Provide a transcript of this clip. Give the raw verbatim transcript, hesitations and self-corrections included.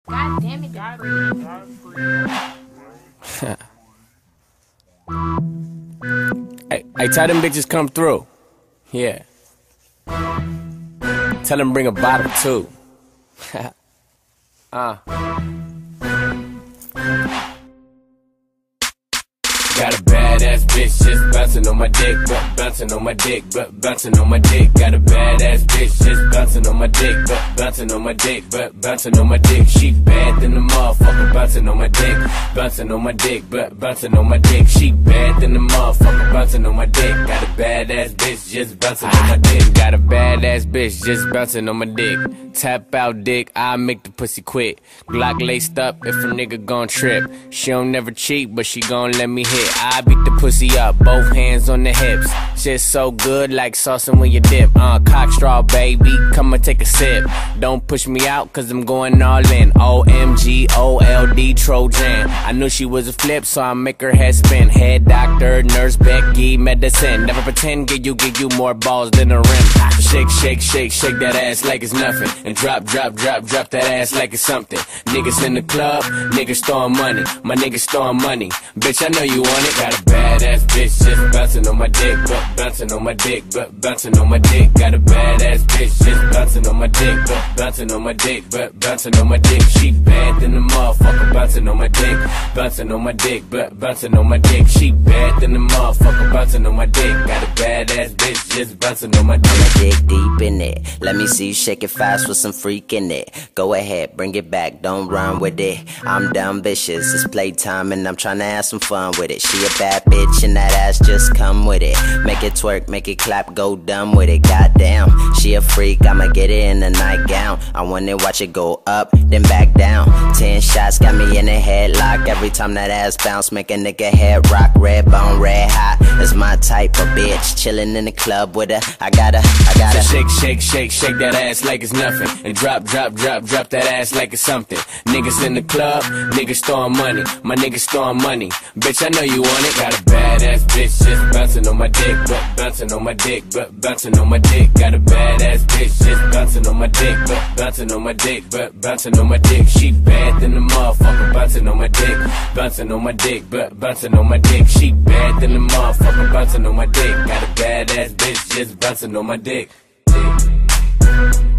God damn it, God Hey, hey, tell them bitches come through. Yeah. Tell them bring a bottle too. uh. Got a badass bitch just bouncing on my dick, but bouncing on my dick, but bouncing on my dick. Got a badass bitch just bouncing on my dick, but bouncing on my dick, but bouncing on my dick. She bad than the motherfucker, bouncing on my dick, bouncing on my dick, but bouncing on my dick. She bad than the motherfucker, bouncing on my dick. Got a badass bitch just bouncing on my dick. Got a badass bitch just bouncing on my dick. Tap out dick, I make the pussy quit. Glock laced up if a nigga gon' trip. She don't never cheat, but she gon' let me hit. I beat the pussy up, both hands on the hips. Shit so good like saucing when you dip. Uh, cock straw, baby, come and take a sip. Don't push me out, cause I'm going all in. O M G, O L D, Trojan. I knew she was a flip, so I make her head spin. Head doctor, nurse, Becky, medicine. Never pretend, give you, give you more balls than a rim. Shake, shake, shake, shake that ass like it's nothing. And drop, drop, drop, drop that ass like it's something. Niggas in the club, niggas throwing money. My niggas throwing money. Bitch, I know you want it. Got a badass bitch just bouncing on my dick, but bouncing on my dick, but bouncing on my dick. Got a badass bitch just bouncing on my dick, but bouncing on my dick, but bouncing on my dick. She bad than the motherfucker, bouncing on my dick, bouncing on my dick, but bouncing on my dick. She bad than the motherfucker, bouncing on my dick. Got a badass bitch just bouncing on my dick. Dig deep in it. Let me see you shake it fast with some freak in it. Go ahead, bring it back, don't run with it. I'm dumb vicious, it's playtime and I'm trying to have some fun with it. She a bad bitch and that ass just come with it. Make it twerk, make it clap, go dumb with it. Goddamn, she a freak, I'ma get it in a nightgown. I wanna watch it go up, then back down. Ten shots got me in a headlock. Every time that ass bounce, make a nigga head rock. Red bone, red hot, that's my type of bitch. Chillin' in the club with her, I gotta, I gotta so shake, shake, shake, shake that ass like it's nothing. And drop, drop, drop, drop that ass like it's something. Niggas in the club, niggas throwing money. My niggas throwing money. Bitch, I know you want it. Got a badass bitch just bouncing on my dick, but bouncing on my dick, but bouncing on my dick. Got a badass bitch just bouncing on my dick, but bouncing on my dick, but bouncing on my dick. She bad than the motherfucker, bouncing on my dick, bouncing on my dick, but bouncing on my dick. She bad than the motherfucker, bouncing on my dick. Got a badass bitch just bouncing on my dick. Dick.